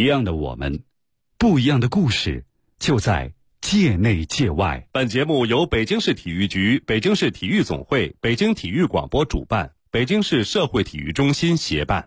一样的我们，不一样的故事，就在界内界外。 本节目由北京市体育局、北京市体育总会、北京体育广播主办，北京市社会体育中心协办。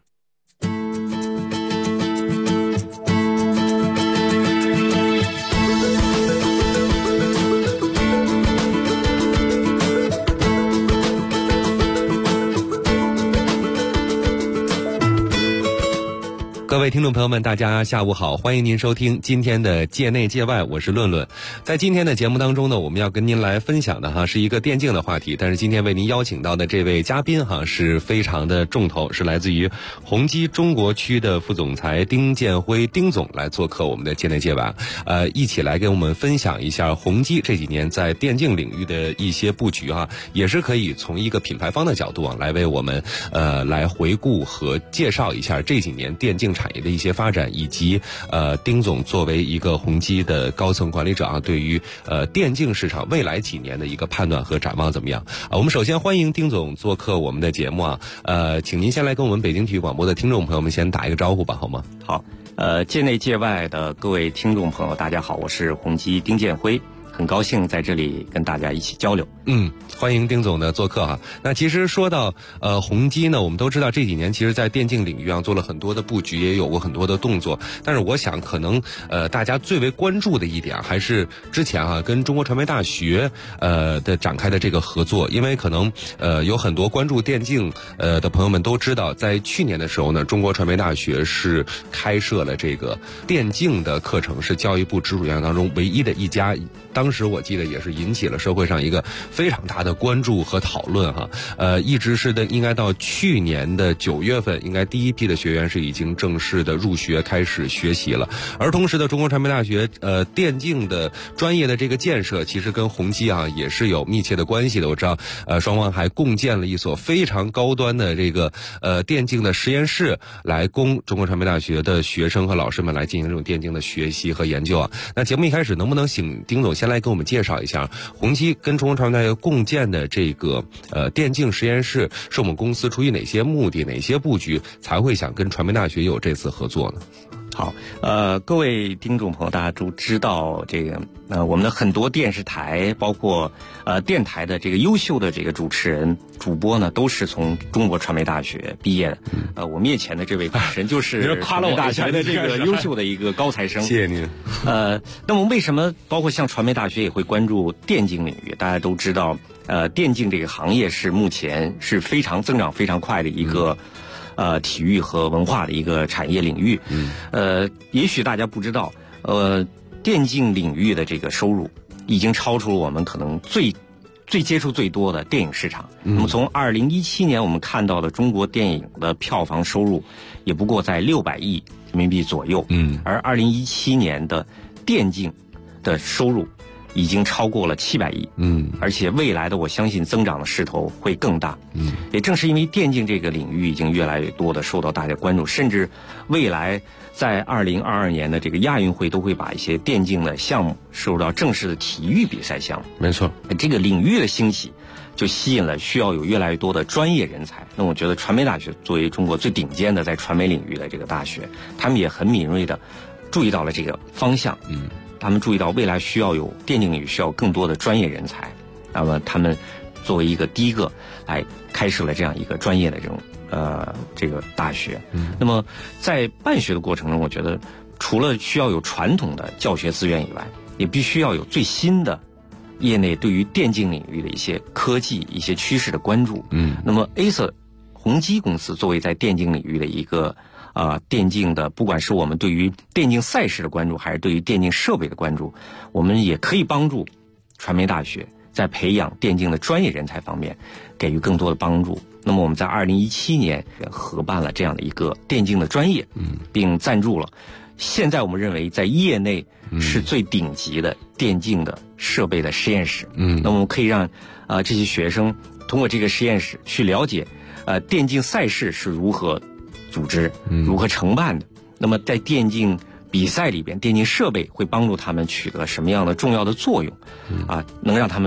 各位听众朋友们，大家下午好，欢迎您收听今天的界内界外，我是论论。在今天的节目当中呢，我们要跟您来分享的是一个电竞的话题，但是今天为您邀请到的这位嘉宾是非常的重头，是来自于宏基中国区的副总裁丁建辉丁总来做客我们的界内界外，一起来跟我们分享一下宏基这几年在电竞领域的一些布局也是可以从一个品牌方的角度来为我们来回顾和介绍一下这几年电竞产业的一些发展，以及丁总作为一个宏基的高层管理者对于电竞市场未来几年的一个判断和展望怎么样？我们首先欢迎丁总做客我们的节目请您先来跟我们北京体育广播的听众朋友们先打一个招呼吧，好吗？ 好，界内界外的各位听众朋友，大家好，我是宏基丁建辉。很高兴在这里跟大家一起交流。 欢迎丁总的做客那其实说到宏基呢，我们都知道这几年其实在电竞领域做了很多的布局，也有过很多的动作。但是我想可能大家最为关注的一点还是之前跟中国传媒大学的展开的这个合作，因为可能有很多关注电竞的朋友们都知道，在去年的时候呢，中国传媒大学是开设了这个电竞的课程，是教育部直属院校当中唯一的一家。当时我记得也是引起了社会上一个非常大的关注和讨论一直是应该到去年的9月份，应该第一批的学员是已经正式的入学开始学习了。而同时的中国传媒大学电竞的专业的这个建设，其实跟宏基也是有密切的关系的。我知道双方还共建了一所非常高端的这个电竞的实验室，来供中国传媒大学的学生和老师们来进行这种电竞的学习和研究那节目一开始能不能请丁总先来给我们介绍一下宏基跟中国传媒大学共建的这个电竞实验室，是我们公司出于哪些目的、哪些布局才会想跟传媒大学有这次合作呢？ 好，各位听众朋友，大家都知道这个我们的很多电视台，包括电台的这个优秀的这个主持人、主播呢，都是从中国传媒大学毕业的。我面前的这位主持人就是夸了我大学的这个优秀的一个高材生。 谢谢您。 那么为什么包括像传媒大学也会关注电竞领域？大家都知道，电竞这个行业是目前是非常增长非常快的一个。体育和文化的一个产业领域，也许大家不知道，电竞领域的这个收入已经超出了我们可能最接触最多的电影市场。那么从2017年我们看到的中国电影的票房收入，也不过在600亿人民币左右。而2017年的电竞的收入已经超过了700亿，而且未来的我相信增长的势头会更大。也正是因为电竞这个领域已经越来越多的受到大家关注，甚至未来在2022年的这个亚运会都会把一些电竞的项目收入到正式的体育比赛项目。 没错， 这个领域的兴起就吸引了需要有越来越多的专业人才。那我觉得传媒大学作为中国最顶尖的在传媒领域的这个大学，他们也很敏锐的注意到了这个方向。他们注意到未来需要有电竞领域需要更多的专业人才，那么他们作为一个第一个来开设了这样一个专业的这种这个大学。那么在办学的过程中，我觉得除了需要有传统的教学资源以外，也必须要有最新的业内对于电竞领域的一些科技、一些趋势的关注。那么 Acer 宏基公司作为在电竞领域的一个电竞的，不管是我们对于电竞赛事的关注，还是对于电竞设备的关注，我们也可以帮助传媒大学在培养电竞的专业人才方面给予更多的帮助。那么我们在2017年合办了这样的一个电竞的专业，并赞助了现在我们认为在业内是最顶级的电竞的设备的实验室。那么我们可以让这些学生通过这个实验室去了解电竞赛事是如何组织、如何承办的。那么在电竞比赛里边，电竞设备会帮助他们取得什么样的重要的作用能让他们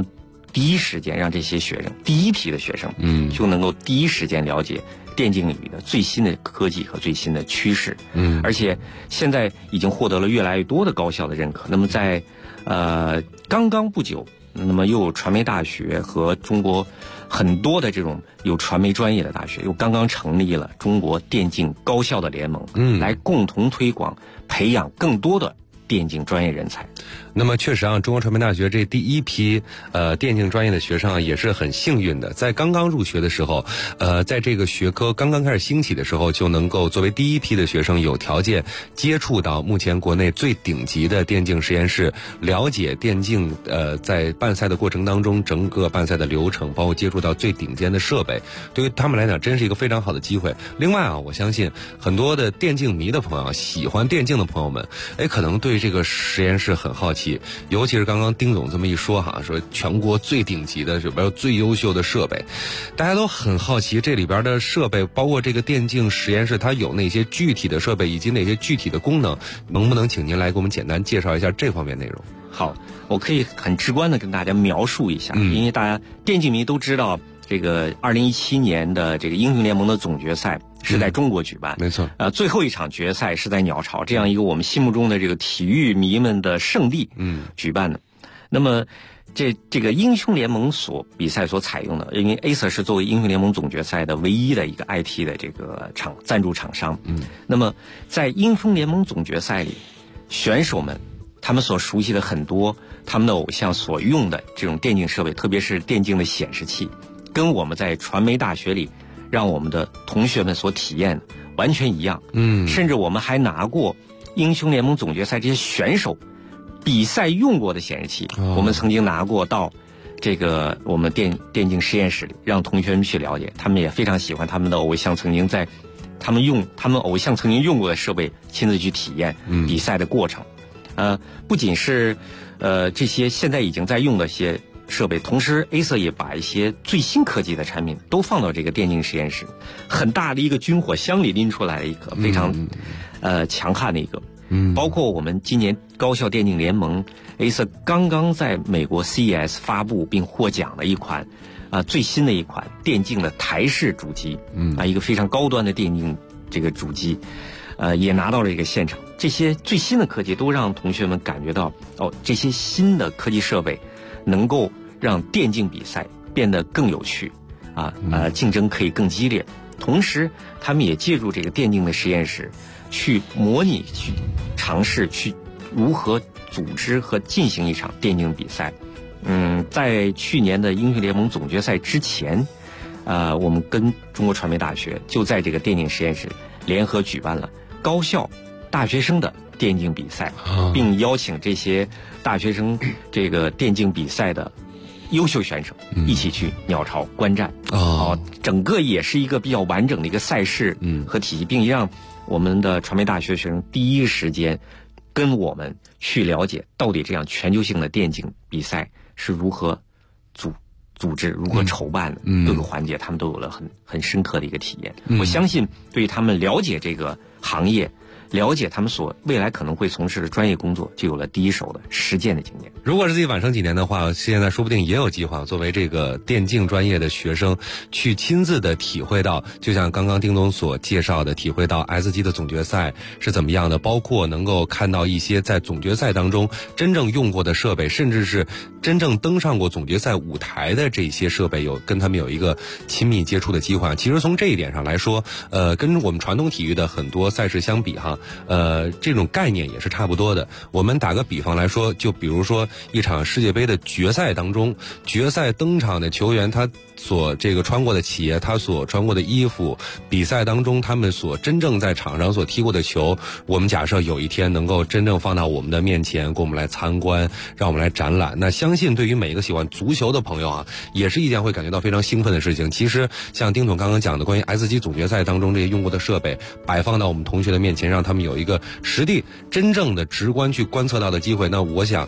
第一时间让这些学生，第一批的学生，就能够第一时间了解电竞领域的最新的科技和最新的趋势。而且现在已经获得了越来越多的高校的认可。那么在刚刚不久，那么又有传媒大学和中国很多的这种有传媒专业的大学又刚刚成立了中国电竞高校的联盟，来共同推广培养更多的电竞专业人才。 那么确实啊，中国传媒大学这第一批电竞专业的学生啊，也是很幸运的，在刚刚入学的时候，在这个学科刚刚开始兴起的时候，就能够作为第一批的学生有条件接触到目前国内最顶级的电竞实验室，了解电竞在办赛的过程当中整个办赛的流程，包括接触到最顶尖的设备，对于他们来讲真是一个非常好的机会。另外啊，我相信很多的电竞迷的朋友，喜欢电竞的朋友们，可能对这个实验室很好奇。尤其是刚刚丁总这么一说哈，说全国最顶级的里边最优秀的设备，大家都很好奇这里边的设备，包括这个电竞实验室它有哪些具体的设备以及哪些具体的功能，能不能请您来给我们简单介绍一下这方面内容？ 好，我可以很直观的跟大家描述一下，因为大家电竞迷都知道，这个2017年的这个英雄联盟的总决赛是在中国举办， 没错。 最后一场决赛是在鸟巢这样一个我们心目中的这个体育迷们的圣地，举办的。那么这个英雄联盟比赛所采用的，因为 Acer 是作为英雄联盟总决赛的唯一的一个 IT 的这个赞助厂商，那么在英雄联盟总决赛里，选手们他们所熟悉的很多他们的偶像所用的这种电竞设备，特别是电竞的显示器，跟我们在传媒大学里让我们的同学们所体验的完全一样。甚至我们还拿过英雄联盟总决赛这些选手比赛用过的显示器，我们曾经拿过到这个我们电竞实验室里，让同学们去了解，他们也非常喜欢他们的偶像曾经在他们偶像曾经用过的设备，亲自去体验比赛的过程。不仅是这些现在已经在用的一些设备，同时 Acer 也把一些最新科技的产品都放到这个电竞实验室，很大的一个军火箱里拎出来了一个非常强悍的一个。包括我们今年高校电竞联盟 Acer 刚刚在美国 CES 发布并获奖的一款最新的一款电竞的台式主机，一个非常高端的电竞这个主机，也拿到了这个现场。这些最新的科技都让同学们感觉到，这些新的科技设备能够让电竞比赛变得更有趣，竞争可以更激烈。同时，他们也借助这个电竞的实验室，去模拟、去尝试、去如何组织和进行一场电竞比赛。在去年的英雄联盟总决赛之前，我们跟中国传媒大学就在这个电竞实验室联合举办了高校大学生的电竞比赛，并邀请这些大学生这个电竞比赛的优秀选手一起去鸟巢观战。整个也是一个比较完整的一个赛事和体系，并让我们的传媒大学学生第一时间跟我们去了解到底这样全球性的电竞比赛是如何组织、如何筹办的，各个环节他们都有了很深刻的一个体验。我相信对于他们了解这个行业，了解他们未来可能会从事的专业工作，就有了第一手的实践的经验。 如果是自己晚生几年的话，现在说不定也有计划作为这个电竞专业的学生，去亲自的体会到，就像刚刚丁总所介绍的，体会到 S 级的总决赛是怎么样的，包括能够看到一些在总决赛当中真正用过的设备，甚至是真正登上过总决赛舞台的这些设备，跟他们有一个亲密接触的机会。其实从这一点上来说，跟我们传统体育的很多赛事相比哈，这种概念也是差不多的。我们打个比方来说，就比如说一场世界杯的决赛当中，决赛登场的球员他所这个穿过的鞋，他所穿过的衣服，比赛当中他们所真正在场上所踢过的球，我们假设有一天能够真正放到我们的面前，给我们来参观，让我们来展览，那相信对于每一个喜欢足球的朋友啊，也是一件会感觉到非常兴奋的事情。其实像丁总刚刚讲的关于 S 级总决赛当中这些用过的设备摆放到我们同学的面前，让他们有一个实地真正的直观去观测到的机会，那我想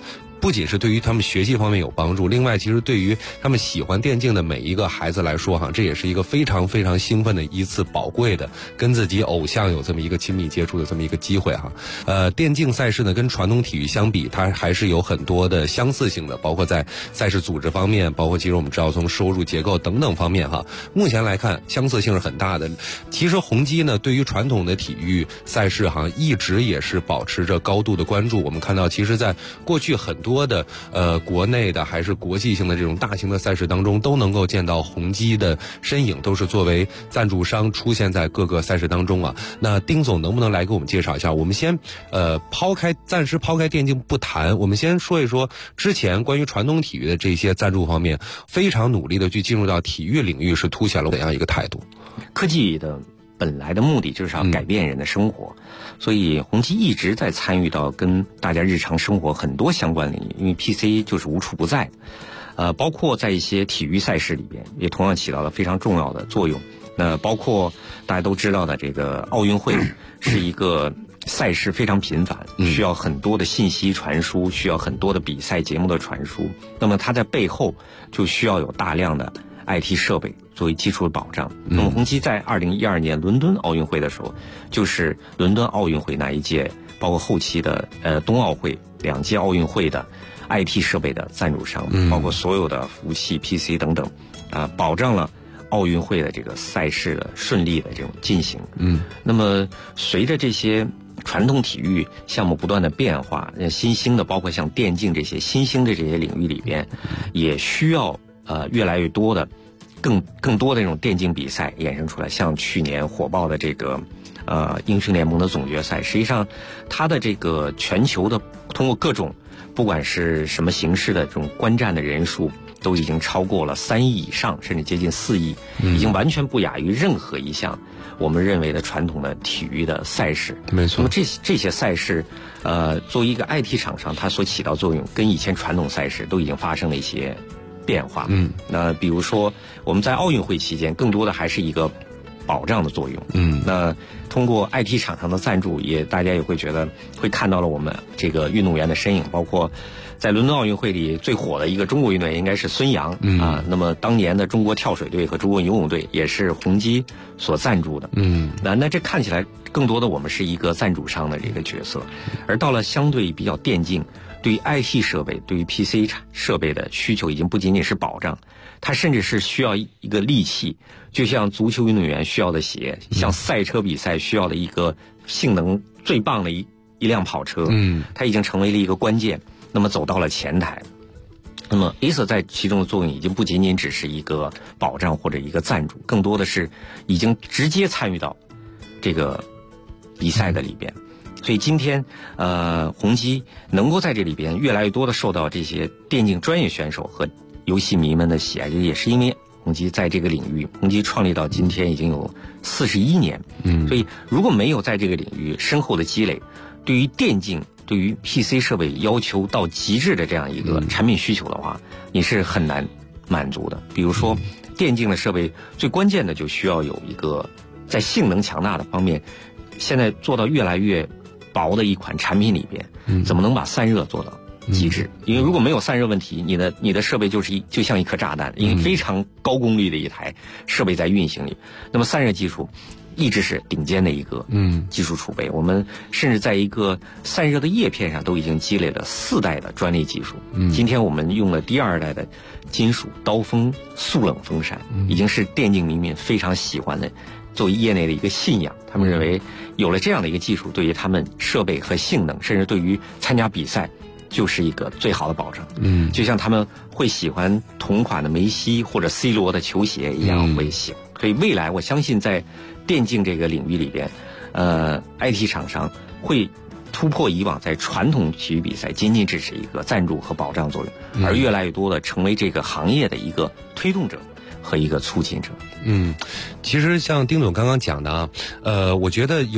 不仅是对于他们学习方面有帮助，另外其实对于他们喜欢电竞的每一个孩子来说哈，这也是一个非常非常兴奋的一次宝贵的跟自己偶像有这么一个亲密接触的这么一个机会哈。电竞赛事呢跟传统体育相比，它还是有很多的相似性的，包括在赛事组织方面，包括其实我们知道从收入结构等等方面哈，目前来看相似性是很大的。其实宏基呢对于传统的体育赛事哈一直也是保持着高度的关注。我们看到其实在过去很多的国内的还是国际性的这种大型的赛事当中，都能够见到宏基的身影，都是作为赞助商出现在各个赛事当中啊。那丁总能不能来给我们介绍一下？我们先暂时抛开电竞不谈，我们先说一说之前关于传统体育的这些赞助方面，非常努力的去进入到体育领域，是凸显了怎样一个态度？ 科技的本来的目的就是要改变人的生活，所以宏基一直在参与到跟大家日常生活很多相关领域，因为 PC 就是无处不在，包括在一些体育赛事里边，也同样起到了非常重要的作用。那包括大家都知道的这个奥运会是一个赛事非常频繁，需要很多的信息传输，需要很多的比赛节目的传输，那么它在背后就需要有大量的 IT 设备作为基础的保障。那么宏基在2012年伦敦奥运会的时候，就是伦敦奥运会那一届，包括后期的冬奥会2届奥运会的 IT 设备的赞助商，包括所有的服务器 PC 等等，保障了奥运会的这个赛事的顺利的这种进行。那么随着这些传统体育项目不断的变化，新兴的包括像电竞这些新兴的这些领域里边，也需要越来越多的更多的这种电竞比赛衍生出来。像去年火爆的这个英雄联盟的总决赛，实际上它的这个全球的通过各种不管是什么形式的这种观战的人数，都已经超过了3亿以上，甚至接近4亿，已经完全不亚于任何一项我们认为的传统的体育的赛事。 没错。 那么这些赛事，作为一个 IT 厂商，它所起到作用跟以前传统赛事都已经发生了一些变化。那比如说我们在奥运会期间，更多的还是一个保障的作用。那通过 IT 厂商的赞助，大家也会觉得会看到了我们这个运动员的身影，包括在伦敦奥运会里最火的一个中国运动员应该是孙杨那么当年的中国跳水队和中国游泳队也是宏基所赞助的。那这看起来更多的我们是一个赞助商的这个角色，而到了相对比较电竞，对于 IT 设备，对于 PC 设备的需求已经不仅仅是保障，它甚至是需要一个利器，就像足球运动员需要的鞋，像赛车比赛需要的一个性能最棒的一辆跑车，它已经成为了一个关键，那么走到了前台。那么 Acer 在其中的作用已经不仅仅只是一个保障或者一个赞助，更多的是已经直接参与到这个比赛的里边。所以今天宏基能够在这里边越来越多的受到这些电竞专业选手和游戏迷们的喜爱，也是因为宏基在这个领域，宏基创立到今天已经有41年。所以如果没有在这个领域深厚的积累，对于电竞对于 PC 设备要求到极致的这样一个产品需求的话，你是很难满足的。比如说电竞的设备最关键的就需要有一个在性能强大的方面，现在做到越来越薄的一款产品里边，怎么能把散热做到极致？因为如果没有散热问题，你的设备就像一颗炸弹，因为非常高功率的一台设备在运行里，那么散热技术一直是顶尖的一个技术储备。我们甚至在一个散热的叶片上都已经积累了4代的专利技术。今天我们用了第2代的金属刀锋速冷风扇，已经是电竞迷们非常喜欢的，作为业内的一个信仰。他们认为有了这样的一个技术，对于他们设备和性能，甚至对于参加比赛就是一个最好的保障。就像他们会喜欢同款的梅西或者 C 罗的球鞋一样会喜欢。所以未来我相信在电竞这个领域里边，IT 厂商会突破以往在传统体育比赛仅仅只是一个赞助和保障作用，而越来越多的成为这个行业的一个推动者和一个促进者。 其实像丁总刚刚讲的我觉得有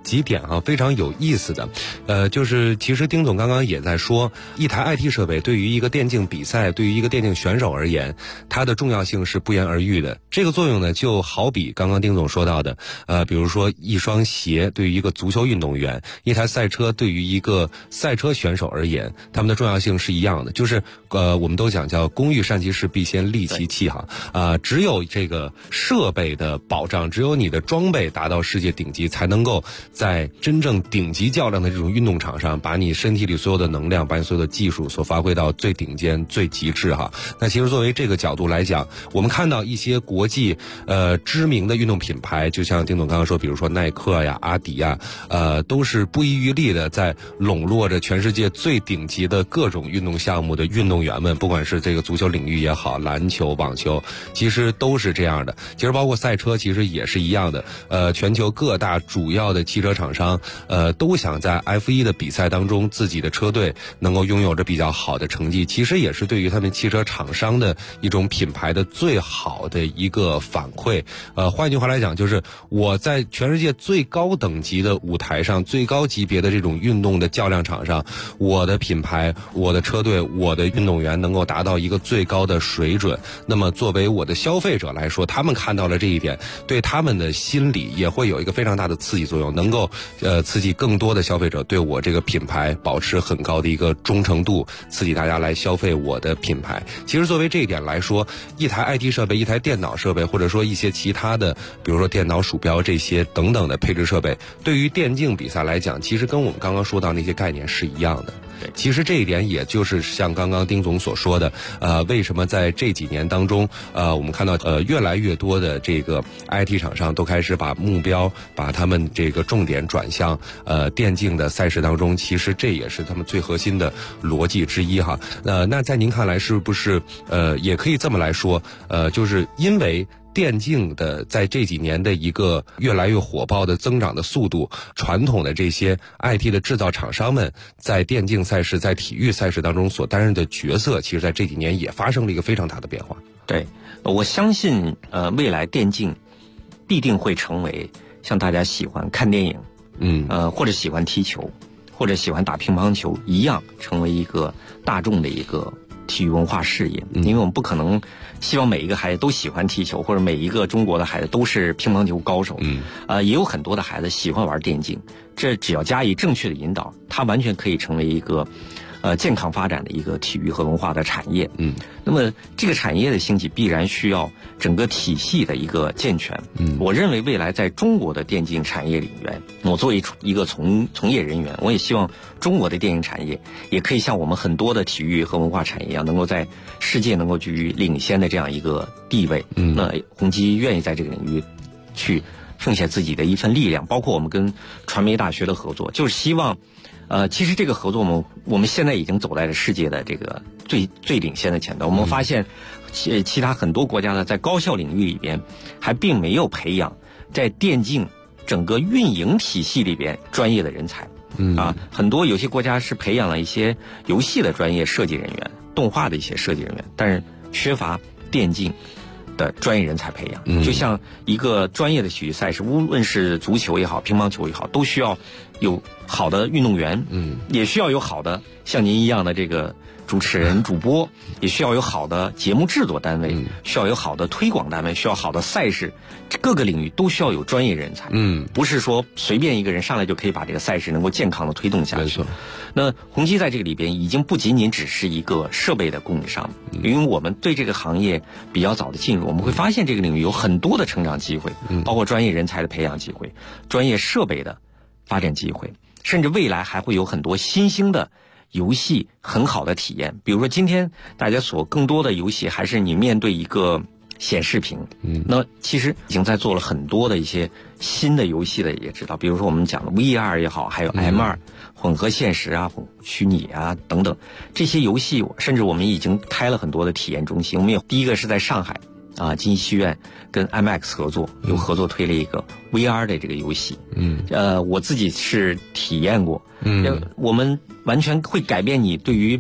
几点非常有意思的，就是其实丁总刚刚也在说，一台 IT 设备对于一个电竞比赛，对于一个电竞选手而言，它的重要性是不言而喻的。这个作用呢，就好比刚刚丁总说到的，比如说一双鞋对于一个足球运动员，一台赛车对于一个赛车选手而言，他们的重要性是一样的。就是我们都讲叫工欲善其事，必先利其器只有这个设备的保障，只有你的装备达到世界顶级，才能够在真正顶级较量的这种运动场上，把你身体里所有的能量，把你所有的技术所发挥到最顶尖、最极致那其实作为这个角度来讲，我们看到一些国际知名的运动品牌，就像丁总刚刚说，比如说耐克呀、阿迪呀，都是不遗余力的在笼络着全世界最顶级的各种运动项目的运动员们，不管是这个足球领域也好，篮球、网球，其实都是这样的。其实包括赛车，其实也是一样的。全球各大主要的汽车厂商，都想在 F1 的比赛当中，自己的车队能够拥有着比较好的成绩。其实也是对于他们汽车厂商的一种品牌的最好的一个反馈。换句话来讲，就是我在全世界最高等级的舞台上，最高级别的这种运动的较量场上，我的品牌、我的车队、我的运动员能够达到一个最高的水准。那么作为我的消费者来说，他们看到了这一点，对他们的心理也会有一个非常大的刺激作用，能够刺激更多的消费者对我这个品牌保持很高的一个忠诚度，刺激大家来消费我的品牌。其实作为这一点来说，一台 IT 设备、一台电脑设备，或者说一些其他的，比如说电脑、鼠标这些等等的配置设备，对于电竞比赛来讲，其实跟我们刚刚说到那些概念是一样的。其实这一点也就是像刚刚丁总所说的，为什么在这几年当中，我们看到越来越多的这个 IT 厂商都开始把目标、把他们这个重点转向电竞的赛事当中，其实这也是他们最核心的逻辑之一那在您看来是不是也可以这么来说，就是因为电竞的在这几年的一个越来越火爆的增长的速度，传统的这些 IT 的制造厂商们在电竞赛事、在体育赛事当中所担任的角色，其实在这几年也发生了一个非常大的变化。 对，我相信未来电竞必定会成为像大家喜欢看电影，或者喜欢踢球，或者喜欢打乒乓球一样，成为一个大众的一个体育文化事业。因为我们不可能希望每一个孩子都喜欢踢球，或者每一个中国的孩子都是乒乓球高手。也有很多的孩子喜欢玩电竞，这只要加以正确的引导，它完全可以成为一个健康发展的一个体育和文化的产业。那么这个产业的兴起必然需要整个体系的一个健全。我认为未来在中国的电竞产业里面，我作为一个从业人员，我也希望中国的电竞产业也可以像我们很多的体育和文化产业一样，能够在世界能够居于领先的这样一个地位。那宏基愿意在这个领域去奉献自己的一份力量，包括我们跟传媒大学的合作，就是希望其实这个合作我们现在已经走在了世界的这个最领先的前端。我们发现其他很多国家呢，在高校领域里边还并没有培养在电竞整个运营体系里边专业的人才。很多有些国家是培养了一些游戏的专业设计人员、动画的一些设计人员，但是缺乏电竞的专业人才培养。就像一个专业的体育赛事，无论是足球也好、乒乓球也好，都需要有好的运动员，也需要有好的像您一样的这个主持人、主播，也需要有好的节目制作单位，需要有好的推广单位，需要好的赛事，各个领域都需要有专业人才。不是说随便一个人上来就可以把这个赛事能够健康的推动下去。没错。那宏基在这个里边已经不仅仅只是一个设备的供应商，因为我们对这个行业比较早的进入，我们会发现这个领域有很多的成长机会，包括专业人才的培养机会、专业设备的发展机会，甚至未来还会有很多新兴的游戏很好的体验。比如说今天大家所更多的游戏还是你面对一个显示屏，那其实已经在做了很多的一些新的游戏的也知道，比如说我们讲的 VR 也好，还有 M2 混合现实啊、虚拟啊等等这些游戏，甚至我们已经开了很多的体验中心。我们有第一个是在上海金溪戏院跟 IMAX 合作，有合作推了一个 VR 的这个游戏。我自己是体验过，我们完全会改变你对于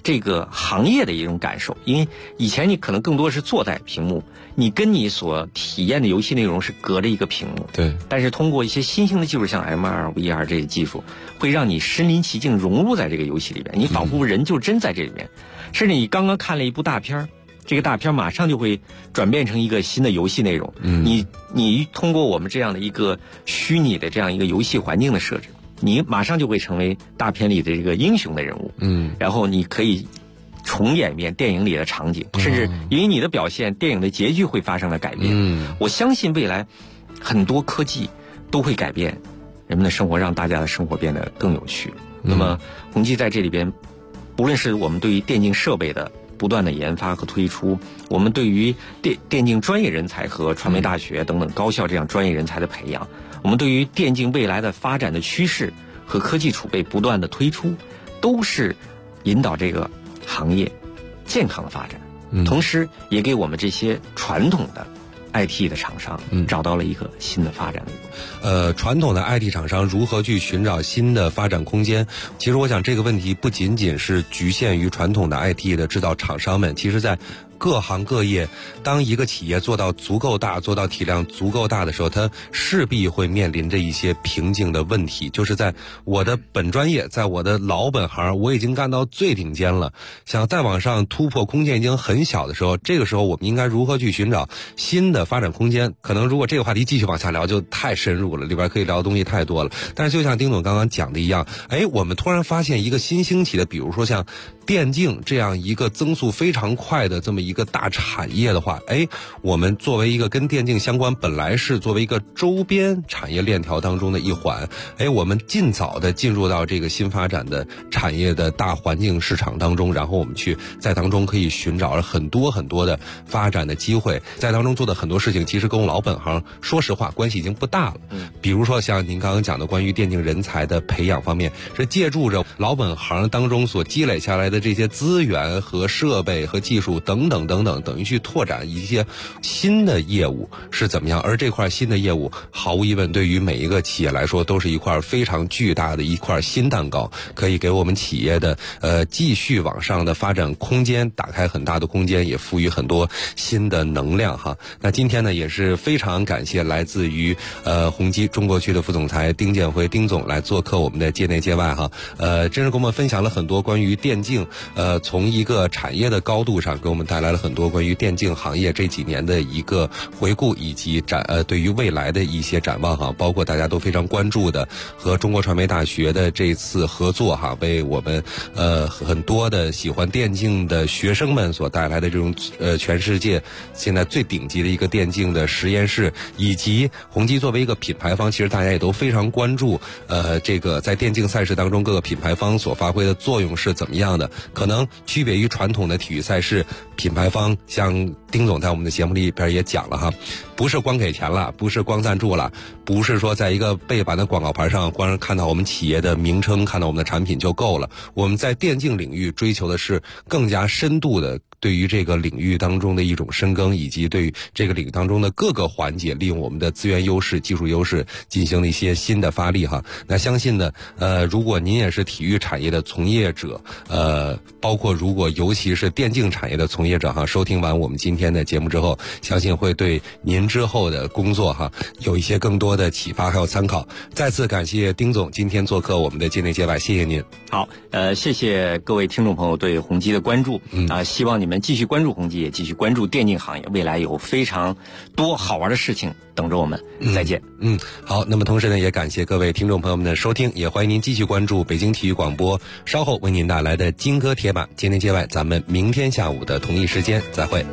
这个行业的一种感受。因为以前你可能更多是坐在屏幕，你跟你所体验的游戏内容是隔着一个屏幕。 对。 但是通过一些新兴的技术，像 MR、VR 这些技术，会让你身临其境融入在这个游戏里边，你仿佛人就真在这里面。甚至你刚刚看了一部大片，这个大片马上就会转变成一个新的游戏内容。你通过我们这样的一个虚拟的这样一个游戏环境的设置，你马上就会成为大片里的这个英雄的人物。然后你可以重演一遍电影里的场景，甚至因为你的表现，电影的结局会发生了改变。我相信未来很多科技都会改变人们的生活，让大家的生活变得更有趣。那么宏基在这里边，不论是我们对于电竞设备的不断的研发和推出，我们对于电竞专业人才和传媒大学等等高校这样专业人才的培养，我们对于电竞未来的发展的趋势和科技储备不断的推出，都是引导这个行业健康的发展，同时也给我们这些传统的IT 的厂商找到了一个新的发展的传统的 IT 厂商如何去寻找新的发展空间？其实我想这个问题不仅仅是局限于传统的 IT 的制造厂商们，其实在各行各业，当一个企业做到足够大，做到体量足够大的时候，它势必会面临着一些瓶颈的问题。就是在我的本专业，在我的老本行，我已经干到最顶尖了，想再往上突破空间已经很小的时候，这个时候我们应该如何去寻找新的发展空间？可能如果这个话题继续往下聊就太深入了，里边可以聊的东西太多了。但是就像丁总刚刚讲的一样，我们突然发现一个新兴起的，比如说像电竞这样一个增速非常快的这么一个大产业的话，我们作为一个跟电竞相关，本来是作为一个周边产业链条当中的一环，我们尽早的进入到这个新发展的产业的大环境市场当中，然后我们去在当中可以寻找很多很多的发展的机会，在当中做的很多事情其实跟我老本行说实话关系已经不大了。比如说像您刚刚讲的关于电竞人才的培养方面，是借助着老本行当中所积累下来的这些资源和设备和技术等等等等，等于去拓展一些新的业务是怎么样。而这块新的业务毫无疑问对于每一个企业来说都是一块非常巨大的一块新蛋糕，可以给我们企业的继续往上的发展空间打开很大的空间，也赋予很多新的能量哈。那今天呢也是非常感谢来自于宏基中国区的副总裁丁建辉丁总来做客我们的界内界外哈。真是给我们分享了很多关于电竞从一个产业的高度上给我们带来了很多关于电竞行业这几年的一个回顾，以及对于未来的一些展望哈，包括大家都非常关注的和中国传媒大学的这次合作哈，为我们很多的喜欢电竞的学生们所带来的这种全世界现在最顶级的一个电竞的实验室，以及宏基作为一个品牌方，其实大家也都非常关注这个在电竞赛事当中各个品牌方所发挥的作用是怎么样的。可能区别于传统的体育赛事，品牌方像丁总在我们的节目里边也讲了哈，不是光给钱了，不是光赞助了，不是说在一个背板的广告牌上光看到我们企业的名称，看到我们的产品就够了。我们在电竞领域追求的是更加深度的对于这个领域当中的一种深耕，以及对于这个领域当中的各个环节利用我们的资源优势、技术优势进行了一些新的发力哈。那相信呢如果您也是体育产业的从业者，包括如果尤其是电竞产业的从业者哈，收听完我们今天的节目之后，相信会对您之后的工作哈有一些更多的启发还有参考。再次感谢丁总今天做客我们的界内界外，谢谢您。 好，谢谢各位听众朋友对宏基的关注希望你们继续关注宏基，也继续关注电竞行业，未来有非常多好玩的事情等着我们。再见。 好，那么同时呢也感谢各位听众朋友们的收听，也欢迎您继续关注北京体育广播稍后为您带来的金戈铁马界内界外，咱们明天下午的同一时间再会。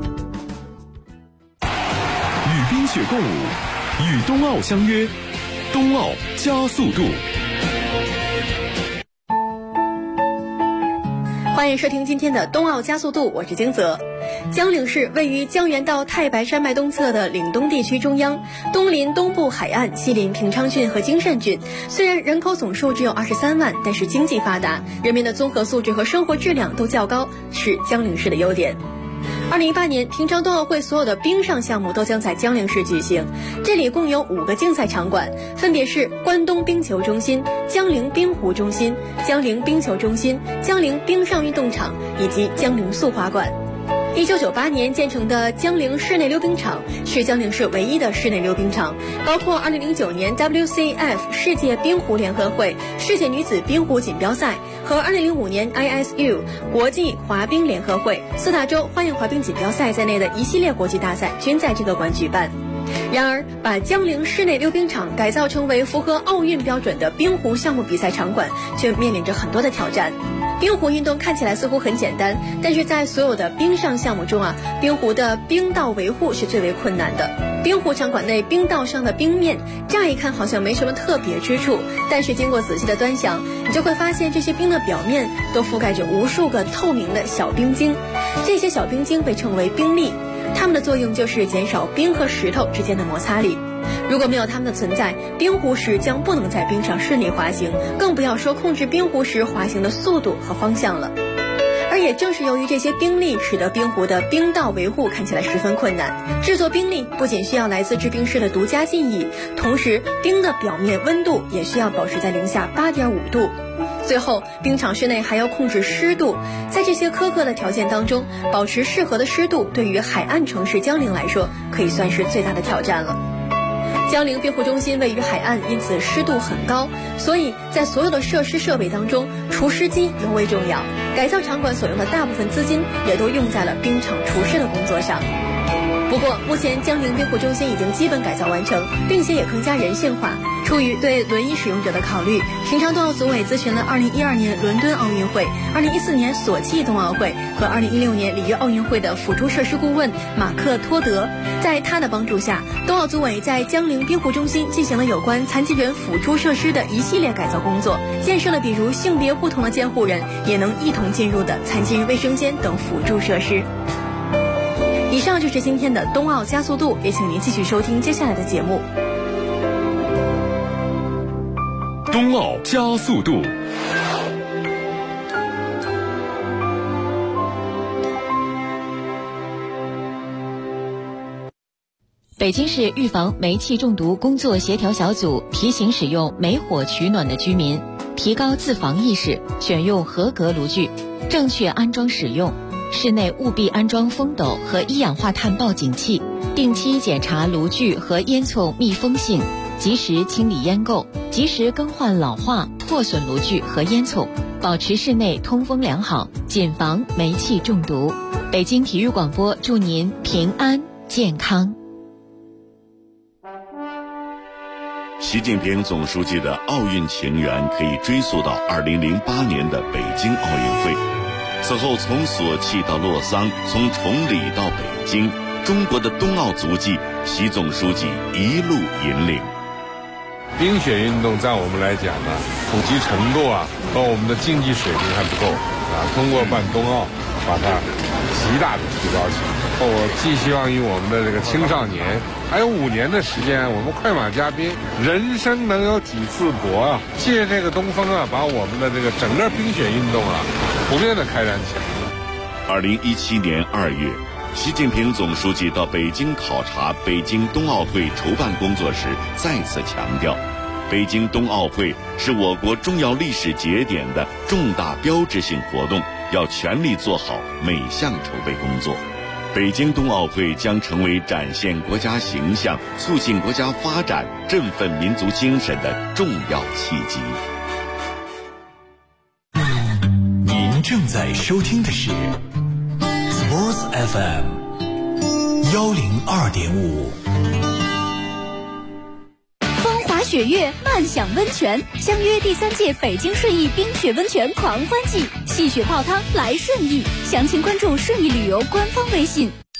相约冬奥加速度。 欢迎收听今天的冬奥加速度，我是金泽。江陵市位于江原道太白山脉东侧的岭东地区中央，东临东部海岸，西临平昌郡和金善郡。虽然人口总数只有23万，但是经济发达，人民的综合素质和生活质量都较高，是江陵市的优点。2018年平昌冬奥会所有的冰上项目都将在江陵市举行，这里共有5个竞赛场馆，分别是关东冰球中心、江陵冰壶中心、江陵冰球中心、江陵冰上运动场以及江陵速滑馆。1998年建成的江陵室内溜冰场是江陵市唯一的室内溜冰场，包括2009年 WCF 世界冰壶联合会世界女子冰壶锦标赛和2005年 ISU 国际滑冰联合会四大洲花样滑冰锦标赛在内的一系列国际大赛均在这个馆举办。然而，把江陵室内溜冰场改造成为符合奥运标准的冰壶项目比赛场馆，却面临着很多的挑战。冰壶运动看起来似乎很简单，但是在所有的冰上项目中冰壶的冰道维护是最为困难的。冰壶场馆内冰道上的冰面，乍一看好像没什么特别之处，但是经过仔细的端详，你就会发现这些冰的表面都覆盖着无数个透明的小冰晶，这些小冰晶被称为冰粒。它们的作用就是减少冰和石头之间的摩擦力。如果没有它们的存在，冰壶石将不能在冰上顺利滑行，更不要说控制冰壶石滑行的速度和方向了。而也正是由于这些冰粒，使得冰壶的冰道维护看起来十分困难。制作冰粒不仅需要来自制冰师的独家技艺，同时冰的表面温度也需要保持在零下8.5度。最后，冰场室内还要控制湿度，在这些苛刻的条件当中，保持适合的湿度对于海岸城市江陵来说，可以算是最大的挑战了。江陵冰壶中心位于海岸，因此湿度很高，所以在所有的设施设备当中，除湿机尤为重要。改造场馆所用的大部分资金也都用在了冰场除湿的工作上。不过，目前江陵冰壶中心已经基本改造完成，并且也更加人性化。出于对轮椅使用者的考虑，平昌冬奥组委咨询了2012年伦敦奥运会、2014年索契冬奥会和2016年里约奥运会的辅助设施顾问马克托德。在他的帮助下，冬奥组委在江陵冰壶中心进行了有关残疾人辅助设施的一系列改造工作，建设了比如性别不同的监护人也能一同进入的残疾人卫生间等辅助设施。以上就是今天的冬奥加速度，也请您继续收听接下来的节目。 冬奥加速度。 北京市预防煤气中毒工作协调小组提醒使用煤火取暖的居民提高自防意识，选用合格炉具，正确安装使用。室内务必安装风斗和一氧化碳报警器，定期检查炉具和烟囱密封性，及时清理烟垢，及时更换老化破损炉具和烟囱，保持室内通风良好，谨防煤气中毒。北京体育广播祝您平安健康。 习近平总书记的奥运情缘可以追溯到2008年的北京奥运会。此后从索契到洛桑，从崇礼到北京，中国的冬奥足迹，习总书记一路引领。 冰雪运动在我们来讲呢，普及程度和我们的竞技水平还不够通过办冬奥把它极大的提高起来。我寄希望于我们的这个青少年，还有5年的时间，我们快马加鞭，人生能有几次搏借这个东风把我们的这个整个冰雪运动普遍的开展起来。 2017年2月，习近平总书记到北京考察北京冬奥会筹办工作时，再次强调，北京冬奥会是我国重要历史节点的重大标志性活动，要全力做好每项筹备工作。北京冬奥会将成为展现国家形象、促进国家发展、振奋民族精神的重要契机。 您正在收听的是 Sports FM 102.5。 风华雪月，漫享温泉，相约第3届北京顺义冰雪温泉狂欢季，戏雪泡汤来顺义。详情关注顺义旅游官方微信。